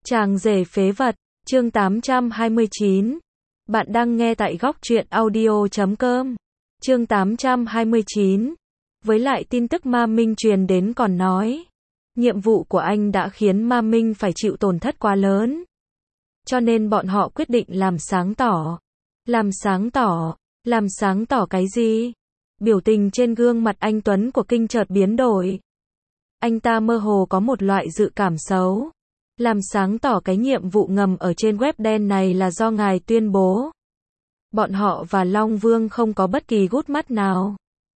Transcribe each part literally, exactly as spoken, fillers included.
Chàng rể phế vật, chương tám trăm hai mươi chín. Bạn đang nghe tại góc truyện audio chấm com. Chương tám trăm hai mươi chín. Với lại tin tức Ma Minh truyền đến còn nói, nhiệm vụ của anh đã khiến Ma Minh phải chịu tổn thất quá lớn. Cho nên bọn họ quyết định làm sáng tỏ. Làm sáng tỏ, làm sáng tỏ cái gì? Biểu tình trên gương mặt anh Tuấn của Kinh chợt biến đổi. Anh ta mơ hồ có một loại dự cảm xấu. Làm sáng tỏ cái nhiệm vụ ngầm ở trên web đen này là do ngài tuyên bố. Bọn họ và Long Vương không có bất kỳ gút mắt nào.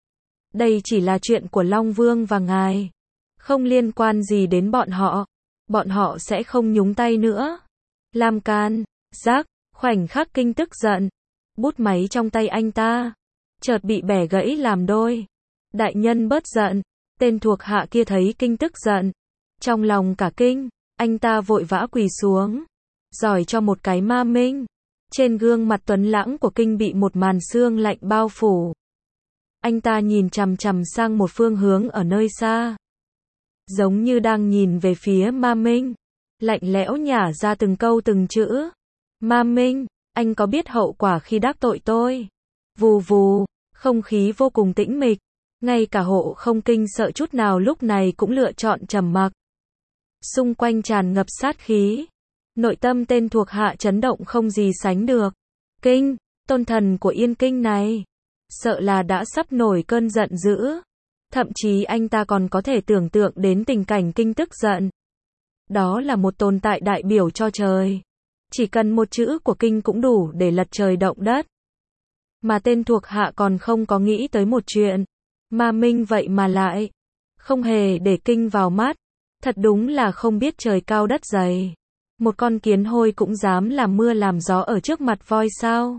Đây chỉ là chuyện của Long Vương và ngài. Không liên quan gì đến bọn họ. Bọn họ sẽ không nhúng tay nữa. Làm can, giác, khoảnh khắc Kinh tức giận. Bút máy trong tay anh ta chợt bị bẻ gãy làm đôi. Đại nhân bớt giận. Tên thuộc hạ kia thấy Kinh tức giận. Trong lòng cả kinh. Anh ta vội vã quỳ xuống, giỏi cho một cái Ma Minh. Trên gương mặt tuấn lãng của Kinh bị một màn sương lạnh bao phủ. Anh ta nhìn chằm chằm sang một phương hướng ở nơi xa, giống như đang nhìn về phía Ma Minh. Lạnh lẽo nhả ra từng câu từng chữ. Ma Minh, anh có biết hậu quả khi đắc tội tôi? Vù vù, không khí vô cùng tĩnh mịch. Ngay cả Hộ Không Kinh sợ chút nào lúc này cũng lựa chọn trầm mặc. Xung quanh tràn ngập sát khí. Nội tâm tên thuộc hạ chấn động không gì sánh được. Kinh, tôn thần của Yên Kinh này, sợ là đã sắp nổi cơn giận dữ. Thậm chí anh ta còn có thể tưởng tượng đến tình cảnh Kinh tức giận. Đó là một tồn tại đại biểu cho trời. Chỉ cần một chữ của Kinh cũng đủ để lật trời động đất. Mà tên thuộc hạ còn không có nghĩ tới một chuyện. Ma Minh vậy mà lại không hề để Kinh vào mắt. Thật đúng là không biết trời cao đất dày. Một con kiến hôi cũng dám làm mưa làm gió ở trước mặt voi sao?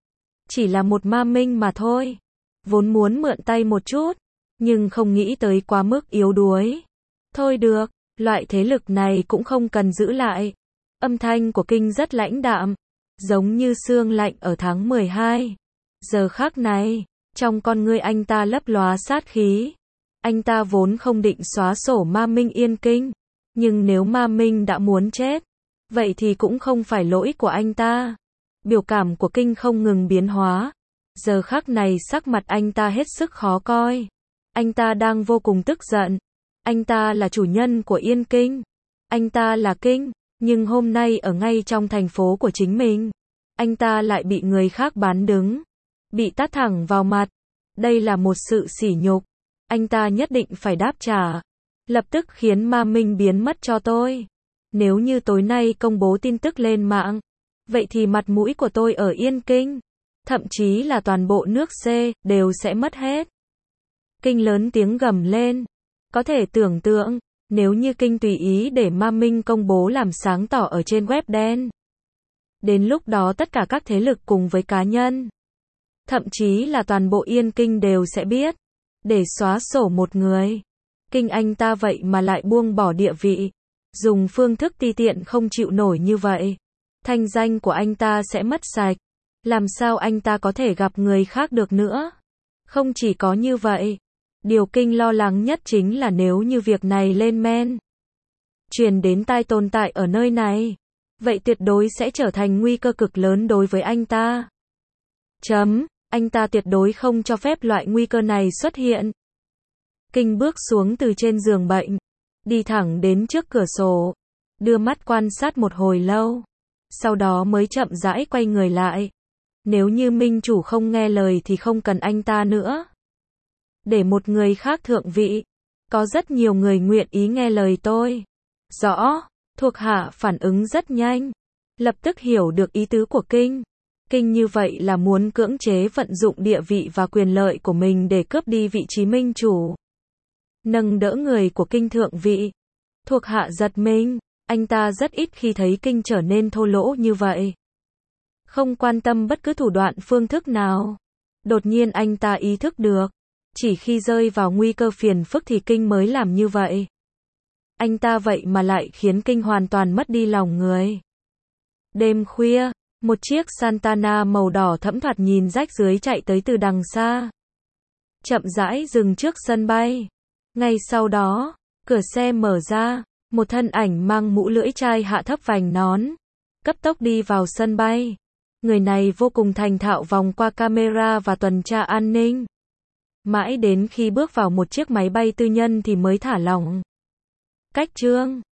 Chỉ là một Ma Minh mà thôi. Vốn muốn mượn tay một chút, nhưng không nghĩ tới quá mức yếu đuối. Thôi được, loại thế lực này cũng không cần giữ lại. Âm thanh của Kinh rất lãnh đạm, giống như sương lạnh ở tháng mười hai. Giờ khắc này, trong con ngươi anh ta lấp lóa sát khí. Anh ta vốn không định xóa sổ Ma Minh Yên Kinh. Nhưng nếu Ma Minh đã muốn chết, vậy thì cũng không phải lỗi của anh ta. Biểu cảm của Kinh không ngừng biến hóa. Giờ khắc này sắc mặt anh ta hết sức khó coi. Anh ta đang vô cùng tức giận. Anh ta là chủ nhân của Yên Kinh. Anh ta là Kinh. Nhưng hôm nay ở ngay trong thành phố của chính mình, anh ta lại bị người khác bán đứng. Bị tát thẳng vào mặt. Đây là một sự sỉ nhục. Anh ta nhất định phải đáp trả. Lập tức khiến Ma Minh biến mất cho tôi. Nếu như tối nay công bố tin tức lên mạng, vậy thì mặt mũi của tôi ở Yên Kinh, thậm chí là toàn bộ nước C, đều sẽ mất hết. Kinh lớn tiếng gầm lên. Có thể tưởng tượng, nếu như Kinh tùy ý để Ma Minh công bố làm sáng tỏ ở trên web đen. Đến lúc đó tất cả các thế lực cùng với cá nhân, thậm chí là toàn bộ Yên Kinh đều sẽ biết. Để xóa sổ một người, Kinh anh ta vậy mà lại buông bỏ địa vị, dùng phương thức ti tiện không chịu nổi như vậy. Thanh danh của anh ta sẽ mất sạch. Làm sao anh ta có thể gặp người khác được nữa? Không chỉ có như vậy, điều Kinh lo lắng nhất chính là nếu như việc này lên men, truyền đến tai tồn tại ở nơi này, vậy tuyệt đối sẽ trở thành nguy cơ cực lớn đối với anh ta. Chấm. Anh ta tuyệt đối không cho phép loại nguy cơ này xuất hiện. Kinh bước xuống từ trên giường bệnh, đi thẳng đến trước cửa sổ, đưa mắt quan sát một hồi lâu, sau đó mới chậm rãi quay người lại. Nếu như Minh chủ không nghe lời thì không cần anh ta nữa. Để một người khác thượng vị. Có rất nhiều người nguyện ý nghe lời tôi. Rõ, thuộc hạ phản ứng rất nhanh, lập tức hiểu được ý tứ của Kinh. Kinh như vậy là muốn cưỡng chế vận dụng địa vị và quyền lợi của mình để cướp đi vị trí minh chủ. Nâng đỡ người của Kinh thượng vị. Thuộc hạ giật mình, anh ta rất ít khi thấy Kinh trở nên thô lỗ như vậy. Không quan tâm bất cứ thủ đoạn phương thức nào. Đột nhiên anh ta ý thức được, chỉ khi rơi vào nguy cơ phiền phức thì Kinh mới làm như vậy. Anh ta vậy mà lại khiến Kinh hoàn toàn mất đi lòng người. Đêm khuya, một chiếc Santana màu đỏ thẫm thoạt nhìn rách rưới chạy tới từ đằng xa. Chậm rãi dừng trước sân bay. Ngay sau đó, cửa xe mở ra, Một thân ảnh mang mũ lưỡi chai hạ thấp vành nón, cấp tốc đi vào sân bay. Người này vô cùng thành thạo vòng qua camera và tuần tra an ninh. Mãi đến khi bước vào một chiếc máy bay tư nhân thì mới thả lỏng. Cách Trương